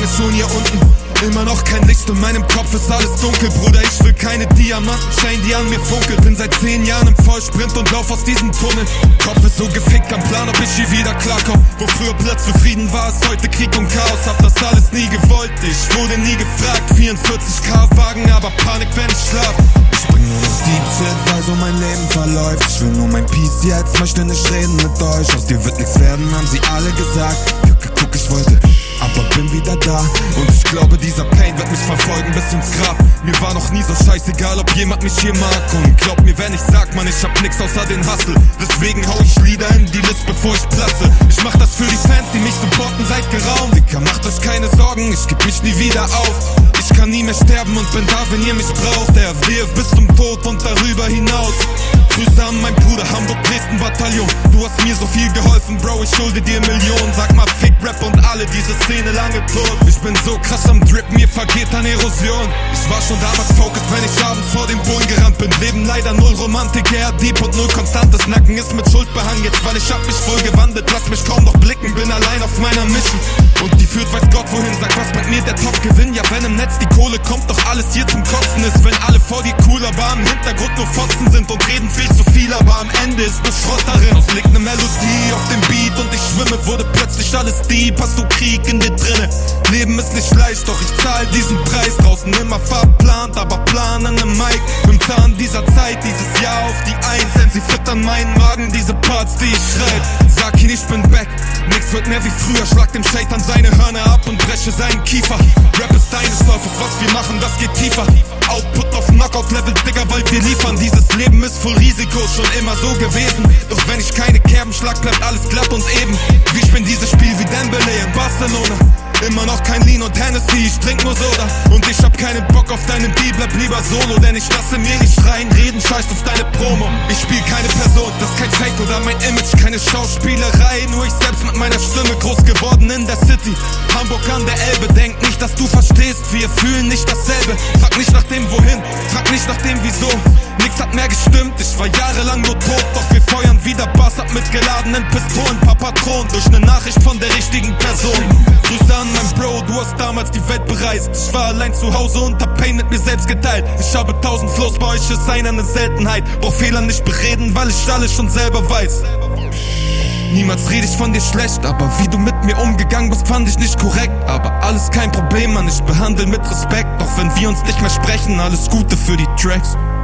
schon hier unten. Immer noch kein Licht, in meinem Kopf ist alles dunkel. Bruder, ich will keine Diamantenschein, die an mir funkelt. Bin seit 10 Jahren im Vollsprint und lauf aus diesem Tunnel. Kopf ist so gefickt am Plan, ob ich hier wieder klarkomm. Wo früher Platz für Frieden war, ist heute Krieg und Chaos. Hab das alles nie gewollt, ich wurde nie gefragt. 44k Wagen, aber Panik, wenn ich schlaf. Ich bring nur noch Deep Shit, weil so mein Leben verläuft. Ich will nur mein Peace jetzt, möchte nicht reden mit euch. Aus dir wird nichts werden, haben sie alle gesagt. Guck, ich wollte, aber bin wieder da. Und ich glaube, dieser Pain wird mich verfolgen bis ins Grab. Mir war noch nie so scheißegal, ob jemand mich hier mag. Und glaub mir, wenn ich sag, man, ich hab nix außer den Hustle. Deswegen hau ich Lieder in die List, bevor ich platze. Ich mach das für die Fans, die mich supporten seit geraumt. Dicker, macht euch keine Sorgen, ich geb mich nie wieder auf. Ich kann nie mehr sterben und bin da, wenn ihr mich braucht. Der WF bis zum Tod und darüber hinaus. Grüße an mein Bruder, Hamburg-Dresden-Bataillon. Du hast mir so viel geholfen, Bro, ich schulde dir Millionen. Sag mal Fick Rap und alle, diese Szene lange tot. Ich bin so krass am Drip, mir vergeht an Erosion. Ich war schon damals focused, wenn ich abends vor dem Bullen gerannt bin. Leben leider null Romantik, eher Deep und null konstantes. Nacken ist mit Schuld behangen jetzt, weil ich hab mich voll gewandelt. Lass mich kaum noch blicken, bin allein auf meiner Mission. Und die führt weiß Gott wohin, sag was bringt mir der Top-Gewinn. Ja, wenn im Netz die Kohle kommt, doch alles hier zum Kotzen ist. Wenn alle vor dir cool, aber im Hintergrund nur Fotzen sind und reden viel zu viel, aber am Ende ist nur Schrott darin. Es liegt ne Melodie auf dem Beat und ich schwimme, wurde plötzlich alles deep, hast du Krieg in dir drinne. Leben ist nicht leicht, doch ich zahl diesen Preis. Draußen immer verplant, aber Plan an nem Mic. Im Zahn dieser Zeit, dieses Jahr auf die Eins, denn sie füttern meinen Magen, diese Parts, die ich schreib. Sag ihn, ich bin back, nix wird mehr wie früher. Schlag dem Shaitan seine Hörner ab und breche seinen Kiefer. Rap ist deines Läufers, was wir machen, das geht tiefer. Output auf Knockout-Level, Digga, weil wir liefern. Dieses Leben ist voll Risiko, schon immer so gewesen. Doch wenn ich keine Kerben schlag, bleibt alles glatt und eben. Wie ich bin dieses Spiel wie Dembele in Barcelona. Immer noch kein Lean und Hennessy, ich trink nur Soda. Und ich hab keinen Bock auf deinen Deal, bleib lieber solo. Denn ich lasse mir nicht schreien, reden, scheiß auf deine Promo. Ich spiel keine Person, das ist kein Fake oder mein Image. Keine Schauspielerei, nur ich selbst mit meiner Stimme. Groß geworden in der City, Hamburg an der Elbe. Denk nicht, dass du verstehst, wir fühlen nicht dasselbe. Frag nicht nach dem Wohin, frag nicht nach dem Wieso. Nix hat mehr gestimmt, ich war jahrelang nur tot. Doch wir feuern wieder Bass ab mit geladenen Pistolen. Paar Patronen durch ne Nachricht von der richtigen Person. Grüße an mein Bro, du hast damals die Welt bereist. Ich war allein zu Hause und hab Pain mit mir selbst geteilt. Ich habe 1000 Flows, bei euch ist einer ne Seltenheit. Brauch Fehler nicht bereden, weil ich alles schon selber weiß. Niemals rede ich von dir schlecht, aber wie du mit mir umgegangen bist, fand ich nicht korrekt. Aber alles kein Problem, Mann, ich behandle mit Respekt. Doch wenn wir uns nicht mehr sprechen, alles Gute für die Tracks.